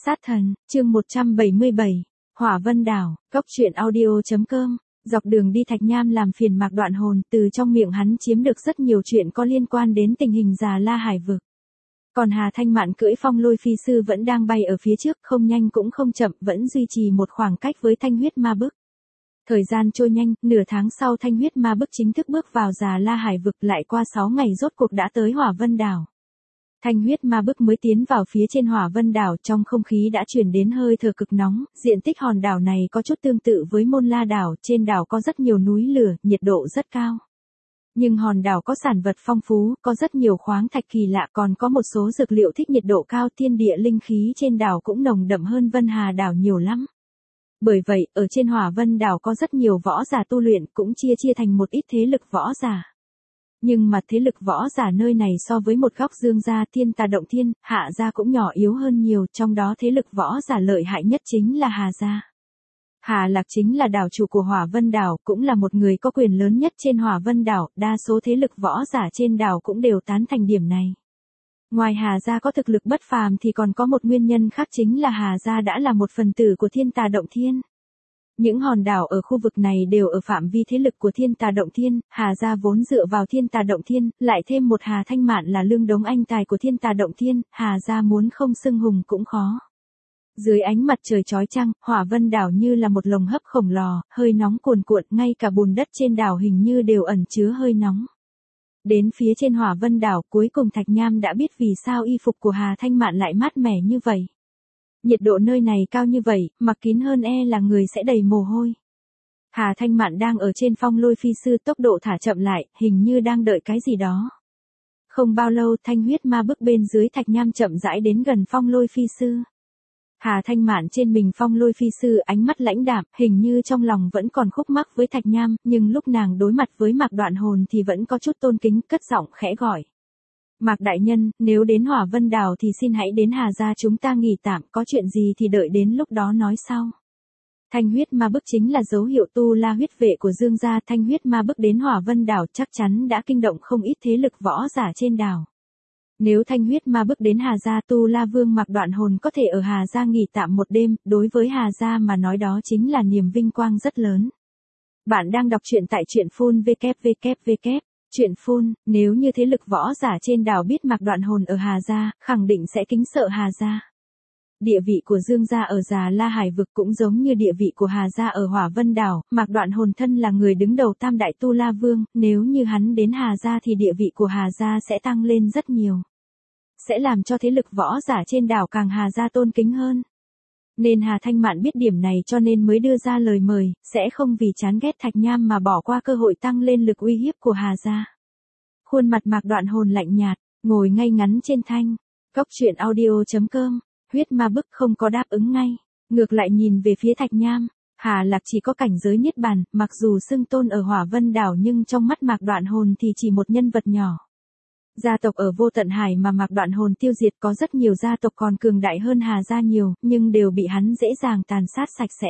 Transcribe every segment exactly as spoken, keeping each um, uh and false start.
Sát thần, chương một trăm bảy mươi bảy, Hỏa Vân Đảo, Cốc truyện audio.com. Dọc đường đi Thạch Nham làm phiền Mạc Đoạn Hồn, từ trong miệng hắn chiếm được rất nhiều chuyện có liên quan đến tình hình Già La Hải vực. Còn Hà Thanh Mạn cưỡi phong lôi phi sư vẫn đang bay ở phía trước, không nhanh cũng không chậm, vẫn duy trì một khoảng cách với Thanh huyết ma bức. Thời gian trôi nhanh, nửa tháng sau Thanh huyết ma bức chính thức bước vào Già La Hải vực, lại qua sáu ngày rốt cuộc đã tới Hỏa Vân Đảo. Thanh huyết ma bức mới tiến vào phía trên Hỏa Vân Đảo, trong không khí đã truyền đến hơi thở cực nóng, diện tích hòn đảo này có chút tương tự với Môn La đảo, trên đảo có rất nhiều núi lửa, nhiệt độ rất cao. Nhưng hòn đảo có sản vật phong phú, có rất nhiều khoáng thạch kỳ lạ, còn có một số dược liệu thích nhiệt độ cao, thiên địa linh khí trên đảo cũng nồng đậm hơn Vân Hà đảo nhiều lắm. Bởi vậy, ở trên Hỏa Vân Đảo có rất nhiều võ giả tu luyện, cũng chia chia thành một ít thế lực võ giả. Nhưng mà thế lực võ giả nơi này so với một góc Dương gia, Thiên Tà Động Thiên, Hạ gia cũng nhỏ yếu hơn nhiều, trong đó thế lực võ giả lợi hại nhất chính là Hà gia. Hà Lạc chính là đảo chủ của Hỏa Vân Đảo, cũng là một người có quyền lớn nhất trên Hỏa Vân Đảo, đa số thế lực võ giả trên đảo cũng đều tán thành điểm này. Ngoài Hà gia có thực lực bất phàm thì còn có một nguyên nhân khác, chính là Hà gia đã là một phần tử của Thiên Tà Động Thiên. Những hòn đảo ở khu vực này đều ở phạm vi thế lực của Thiên Tà Động Thiên, Hà gia vốn dựa vào Thiên Tà Động Thiên, lại thêm một Hà Thanh Mạn là lương đống anh tài của Thiên Tà Động Thiên, Hà gia muốn không xưng hùng cũng khó. Dưới ánh mặt trời chói chang, Hỏa Vân Đảo như là một lồng hấp khổng lồ, hơi nóng cuồn cuộn, ngay cả bùn đất trên đảo hình như đều ẩn chứa hơi nóng. Đến phía trên Hỏa Vân Đảo, cuối cùng Thạch Nham đã biết vì sao y phục của Hà Thanh Mạn lại mát mẻ như vậy. Nhiệt độ nơi này cao như vậy, mặc kín hơn e là người sẽ đầy mồ hôi. Hà Thanh Mạn đang ở trên phong lôi phi sư, tốc độ thả chậm lại, hình như đang đợi cái gì đó. Không bao lâu, Thanh huyết ma bức bên dưới Thạch Nham chậm rãi đến gần phong lôi phi sư. Hà Thanh Mạn trên mình phong lôi phi sư, ánh mắt lãnh đạm, hình như trong lòng vẫn còn khúc mắc với Thạch Nham, nhưng lúc nàng đối mặt với Mạc Đoạn Hồn thì vẫn có chút tôn kính, cất giọng khẽ gọi. Mạc đại nhân, nếu đến Hỏa Vân Đảo thì xin hãy đến Hà gia chúng ta nghỉ tạm, có chuyện gì thì đợi đến lúc đó nói sau. Thanh huyết ma bức chính là dấu hiệu tu la huyết vệ của Dương gia, thanh huyết ma bức đến Hỏa Vân Đảo chắc chắn đã kinh động không ít thế lực võ giả trên đảo. Nếu thanh huyết ma bức đến Hà gia, tu la vương Mạc Đoạn Hồn có thể ở Hà gia nghỉ tạm một đêm, đối với Hà gia mà nói đó chính là niềm vinh quang rất lớn. Bạn đang đọc truyện tại truyện phun vê kép vê kép vê kép. Chuyện phun, nếu như thế lực võ giả trên đảo biết Mạc Đoạn Hồn ở Hà gia, khẳng định sẽ kính sợ Hà gia. Địa vị của Dương gia ở Già La Hải vực cũng giống như địa vị của Hà gia ở Hỏa Vân Đảo, Mạc Đoạn Hồn thân là người đứng đầu Tam Đại Tu La Vương, nếu như hắn đến Hà gia thì địa vị của Hà gia sẽ tăng lên rất nhiều. Sẽ làm cho thế lực võ giả trên đảo càng Hà gia tôn kính hơn. Nên Hà Thanh Mạn biết điểm này cho nên mới đưa ra lời mời, sẽ không vì chán ghét Thạch Nham mà bỏ qua cơ hội tăng lên lực uy hiếp của Hà gia. Khuôn mặt Mạc Đoạn Hồn lạnh nhạt, ngồi ngay ngắn trên thanh. Cốc truyện audio.com, huyết ma bức không có đáp ứng ngay, ngược lại nhìn về phía Thạch Nham. Hà Lạc chỉ có cảnh giới niết bàn, mặc dù xưng tôn ở Hỏa Vân Đảo nhưng trong mắt Mạc Đoạn Hồn thì chỉ một nhân vật nhỏ. Gia tộc ở Vô Tận Hải mà Mạc Đoạn Hồn tiêu diệt có rất nhiều gia tộc còn cường đại hơn Hà gia nhiều, nhưng đều bị hắn dễ dàng tàn sát sạch sẽ.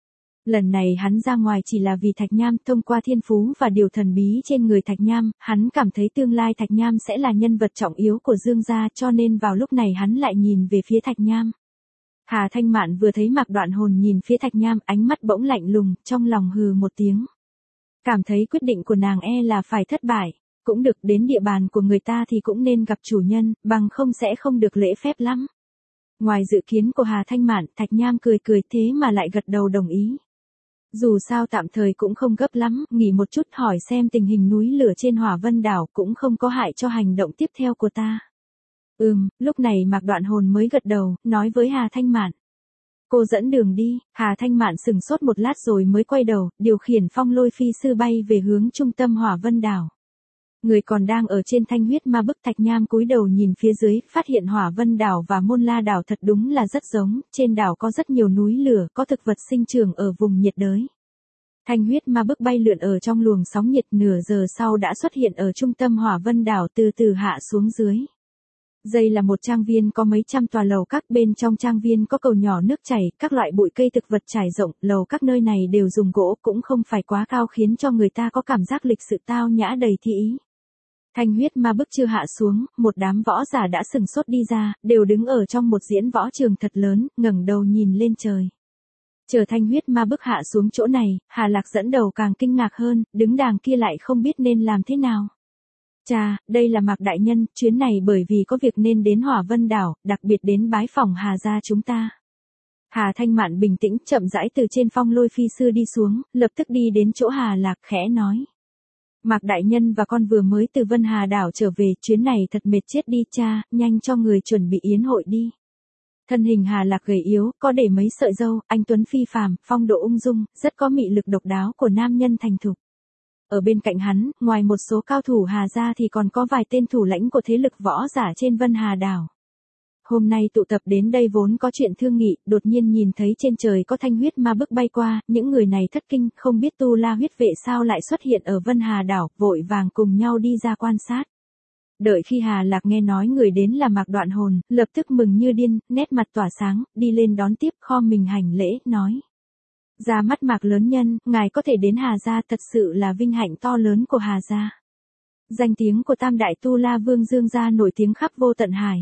Lần này hắn ra ngoài chỉ là vì Thạch Nham, thông qua thiên phú và điều thần bí trên người Thạch Nham, hắn cảm thấy tương lai Thạch Nham sẽ là nhân vật trọng yếu của Dương gia, cho nên vào lúc này hắn lại nhìn về phía Thạch Nham. Hà Thanh Mạn vừa thấy Mạc Đoạn Hồn nhìn phía Thạch Nham, ánh mắt bỗng lạnh lùng, trong lòng hừ một tiếng. Cảm thấy quyết định của nàng e là phải thất bại. Cũng được, đến địa bàn của người ta thì cũng nên gặp chủ nhân, bằng không sẽ không được lễ phép lắm. Ngoài dự kiến của Hà Thanh Mạn, Thạch Nham cười cười thế mà lại gật đầu đồng ý. Dù sao tạm thời cũng không gấp lắm, nghỉ một chút hỏi xem tình hình núi lửa trên Hỏa Vân Đảo cũng không có hại cho hành động tiếp theo của ta. Ừm, lúc này Mạc Đoạn Hồn mới gật đầu, nói với Hà Thanh Mạn. Cô dẫn đường đi. Hà Thanh Mạn sừng sốt một lát rồi mới quay đầu, điều khiển phong lôi phi sư bay về hướng trung tâm Hỏa Vân Đảo. Người còn đang ở trên thanh huyết ma bức, Thạch Nham cúi đầu nhìn phía dưới, phát hiện Hỏa Vân Đảo và Môn La đảo thật đúng là rất giống, trên đảo có rất nhiều núi lửa, có thực vật sinh trưởng ở vùng nhiệt đới. Thanh huyết ma bức bay lượn ở trong luồng sóng nhiệt, nửa giờ sau đã xuất hiện ở trung tâm Hỏa Vân Đảo, từ từ hạ xuống dưới. Đây là một trang viên có mấy trăm tòa lầu các, bên trong trang viên có cầu nhỏ nước chảy, các loại bụi cây thực vật trải rộng, lầu các nơi này đều dùng gỗ, cũng không phải quá cao khiến cho người ta có cảm giác lịch sự tao nhã đầy thi ý. Thanh huyết ma bức chưa hạ xuống, một đám võ giả đã sừng sốt đi ra, đều đứng ở trong một diễn võ trường thật lớn, ngẩng đầu nhìn lên trời. Chờ thanh huyết ma bức hạ xuống chỗ này, Hà Lạc dẫn đầu càng kinh ngạc hơn, đứng đàng kia lại không biết nên làm thế nào. Chà, đây là Mạc đại nhân, chuyến này bởi vì có việc nên đến Hỏa Vân đảo, đặc biệt đến bái phỏng Hà gia chúng ta. Hà Thanh Mạn bình tĩnh chậm rãi từ trên phong lôi phi sư đi xuống, lập tức đi đến chỗ Hà Lạc khẽ nói. Mạc đại nhân và con vừa mới từ Vân Hà đảo trở về, chuyến này thật mệt chết đi cha, nhanh cho người chuẩn bị yến hội đi. Thân hình Hà Lạc gầy yếu, có để mấy sợi râu, anh tuấn phi phàm, phong độ ung dung, rất có mị lực độc đáo của nam nhân thành thục. Ở bên cạnh hắn, ngoài một số cao thủ Hà gia thì còn có vài tên thủ lãnh của thế lực võ giả trên Vân Hà đảo. Hôm nay tụ tập đến đây vốn có chuyện thương nghị, đột nhiên nhìn thấy trên trời có thanh huyết ma bức bay qua, những người này thất kinh, không biết Tu La huyết vệ sao lại xuất hiện ở Vân Hà đảo, vội vàng cùng nhau đi ra quan sát. Đợi khi Hà Lạc nghe nói người đến là Mạc Đoạn Hồn, lập tức mừng như điên, nét mặt tỏa sáng, đi lên đón tiếp, kho mình hành lễ, nói. Ra mắt Mạc lớn nhân, ngài có thể đến Hà gia thật sự là vinh hạnh to lớn của Hà gia. Danh tiếng của Tam Đại Tu La Vương Dương gia nổi tiếng khắp vô tận hải.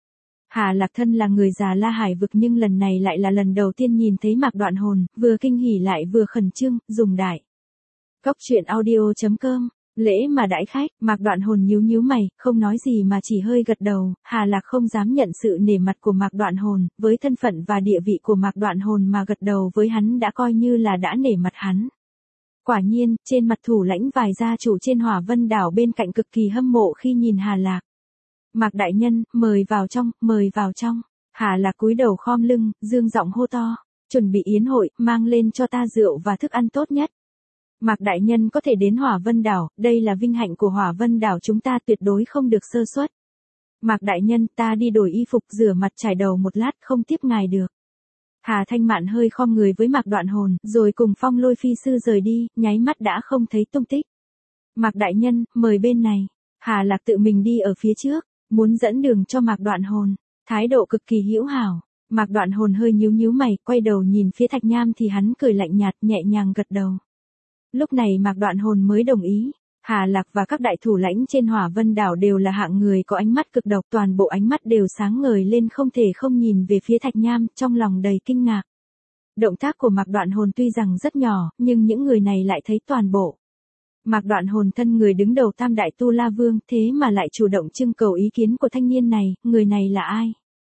Hà Lạc thân là người già La Hải vực nhưng lần này lại là lần đầu tiên nhìn thấy Mạc Đoạn Hồn, vừa kinh hỉ lại vừa khẩn trương, dùng đại. Cốc truyện audio chấm com, lễ mà đãi khách, Mạc Đoạn Hồn nhíu nhíu mày, không nói gì mà chỉ hơi gật đầu, Hà Lạc không dám nhận sự nể mặt của Mạc Đoạn Hồn, với thân phận và địa vị của Mạc Đoạn Hồn mà gật đầu với hắn đã coi như là đã nể mặt hắn. Quả nhiên, trên mặt thủ lãnh vài gia chủ trên Hỏa Vân đảo bên cạnh cực kỳ hâm mộ khi nhìn Hà Lạc. Mạc đại nhân, mời vào trong, mời vào trong. Hà Lạc cúi đầu khom lưng, dương giọng hô to, chuẩn bị yến hội, mang lên cho ta rượu và thức ăn tốt nhất. Mạc đại nhân có thể đến Hỏa Vân đảo, đây là vinh hạnh của Hỏa Vân đảo chúng ta tuyệt đối không được sơ suất. Mạc đại nhân, ta đi đổi y phục, rửa mặt trải đầu một lát, không tiếp ngài được. Hà Thanh Mạn hơi khom người với Mạc Đoạn Hồn, rồi cùng phong lôi phi sư rời đi, nháy mắt đã không thấy tung tích. Mạc đại nhân, mời bên này. Hà Lạc tự mình đi ở phía trước, muốn dẫn đường cho Mạc Đoạn Hồn, thái độ cực kỳ hữu hảo. Mạc Đoạn Hồn hơi nhíu nhíu mày, quay đầu nhìn phía Thạch Nham thì hắn cười lạnh nhạt, nhẹ nhàng gật đầu. Lúc này Mạc Đoạn Hồn mới đồng ý. Hà Lạc và các đại thủ lãnh trên Hỏa Vân đảo đều là hạng người có ánh mắt cực độc, toàn bộ ánh mắt đều sáng ngời lên không thể không nhìn về phía Thạch Nham, trong lòng đầy kinh ngạc. Động tác của Mạc Đoạn Hồn tuy rằng rất nhỏ, nhưng những người này lại thấy toàn bộ. Mạc Đoạn Hồn thân người đứng đầu Tam Đại Tu La Vương, thế mà lại chủ động trưng cầu ý kiến của thanh niên này, người này là ai?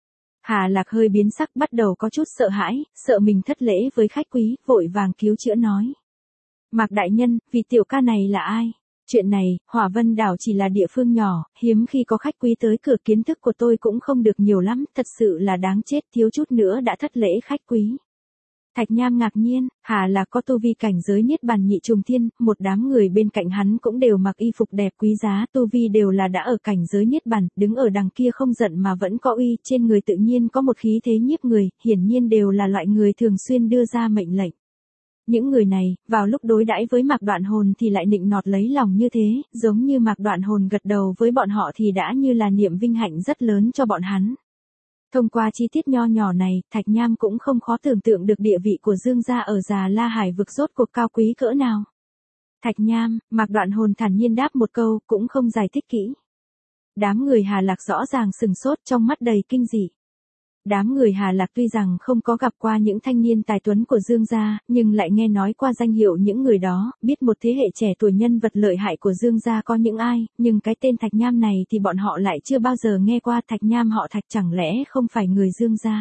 Hà Lạc hơi biến sắc, bắt đầu có chút sợ hãi, sợ mình thất lễ với khách quý, vội vàng cứu chữa nói. Mạc đại nhân, vị tiểu ca này là ai? Chuyện này, Hỏa Vân đảo chỉ là địa phương nhỏ, hiếm khi có khách quý tới cửa, kiến thức của tôi cũng không được nhiều lắm, thật sự là đáng chết, thiếu chút nữa đã thất lễ khách quý. Thạch Nham ngạc nhiên, Hà Lạc có tu vi cảnh giới niết bàn nhị trùng thiên, một đám người bên cạnh hắn cũng đều mặc y phục đẹp quý giá, tu vi đều là đã ở cảnh giới niết bàn, đứng ở đằng kia không giận mà vẫn có uy, trên người tự nhiên có một khí thế nhiếp người, hiển nhiên đều là loại người thường xuyên đưa ra mệnh lệnh. Những người này, vào lúc đối đãi với Mạc Đoạn Hồn thì lại nịnh nọt lấy lòng như thế, giống như Mạc Đoạn Hồn gật đầu với bọn họ thì đã như là niệm vinh hạnh rất lớn cho bọn hắn. Thông qua chi tiết nho nhỏ này, Thạch Nham cũng không khó tưởng tượng được địa vị của Dương gia ở Già La Hải vực rốt cuộc cao quý cỡ nào. Thạch Nham, Mạc Đoạn Hồn thản nhiên đáp một câu, cũng không giải thích kỹ. Đám người Hà Lạc rõ ràng sừng sốt, trong mắt đầy kinh dị. Đám người Hà Lạc tuy rằng không có gặp qua những thanh niên tài tuấn của Dương gia, nhưng lại nghe nói qua danh hiệu những người đó, biết một thế hệ trẻ tuổi nhân vật lợi hại của Dương gia có những ai, nhưng cái tên Thạch Nham này thì bọn họ lại chưa bao giờ nghe qua. Thạch Nham họ Thạch chẳng lẽ không phải người Dương gia?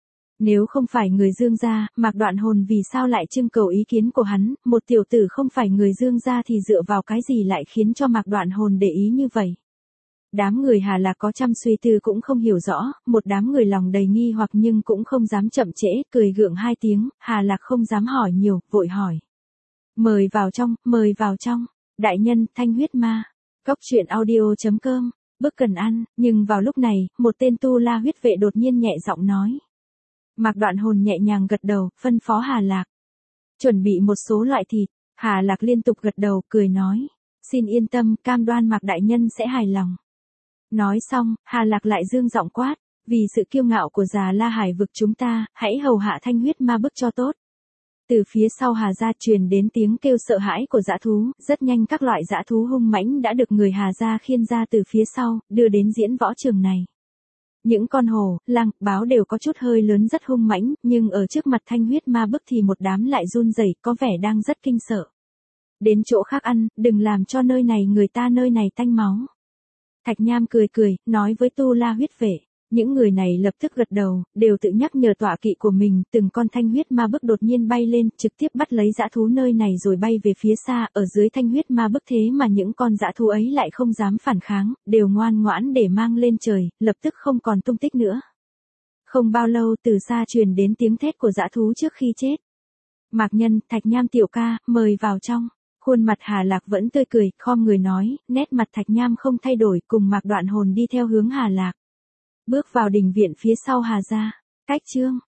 Nếu không phải người Dương gia, Mạc Đoạn Hồn vì sao lại trưng cầu ý kiến của hắn, một tiểu tử không phải người Dương gia thì dựa vào cái gì lại khiến cho Mạc Đoạn Hồn để ý như vậy? Đám người Hà Lạc có trăm suy tư cũng không hiểu rõ, một đám người lòng đầy nghi hoặc nhưng cũng không dám chậm trễ, cười gượng hai tiếng, Hà Lạc không dám hỏi nhiều, vội hỏi. Mời vào trong, mời vào trong, đại nhân, thanh huyết ma. Cốc truyện audio chấm com, bức cần ăn, nhưng vào lúc này, một tên Tu La huyết vệ đột nhiên nhẹ giọng nói. Mạc Đoạn Hồn nhẹ nhàng gật đầu, phân phó Hà Lạc. Chuẩn bị một số loại thịt, Hà Lạc liên tục gật đầu, cười nói. Xin yên tâm, cam đoan Mạc đại nhân sẽ hài lòng. Nói xong, Hà Lạc lại dương giọng quát, vì sự kiêu ngạo của Già La Hải vực chúng ta, hãy hầu hạ thanh huyết ma bức cho tốt. Từ phía sau Hà gia truyền đến tiếng kêu sợ hãi của dã thú, rất nhanh các loại dã thú hung mãnh đã được người Hà gia khiêng ra từ phía sau, đưa đến diễn võ trường này. Những con hổ, lang, báo đều có chút hơi lớn rất hung mãnh, nhưng ở trước mặt thanh huyết ma bức thì một đám lại run rẩy, có vẻ đang rất kinh sợ. Đến chỗ khác ăn, đừng làm cho nơi này người ta nơi này tanh máu. Thạch Nham cười cười, nói với Tu La huyết vệ. Những người này lập tức gật đầu, đều tự nhắc nhở tọa kỵ của mình, từng con thanh huyết ma bức đột nhiên bay lên, trực tiếp bắt lấy dã thú nơi này rồi bay về phía xa, ở dưới thanh huyết ma bức thế mà những con dã thú ấy lại không dám phản kháng, đều ngoan ngoãn để mang lên trời, lập tức không còn tung tích nữa. Không bao lâu từ xa truyền đến tiếng thét của dã thú trước khi chết. Mạc Nhân, Thạch Nham tiểu ca, mời vào trong. Khuôn mặt Hà Lạc vẫn tươi cười, khom người nói, nét mặt Thạch Nham không thay đổi, cùng Mạc Đoạn Hồn đi theo hướng Hà Lạc. Bước vào đình viện phía sau Hà gia. Cách chương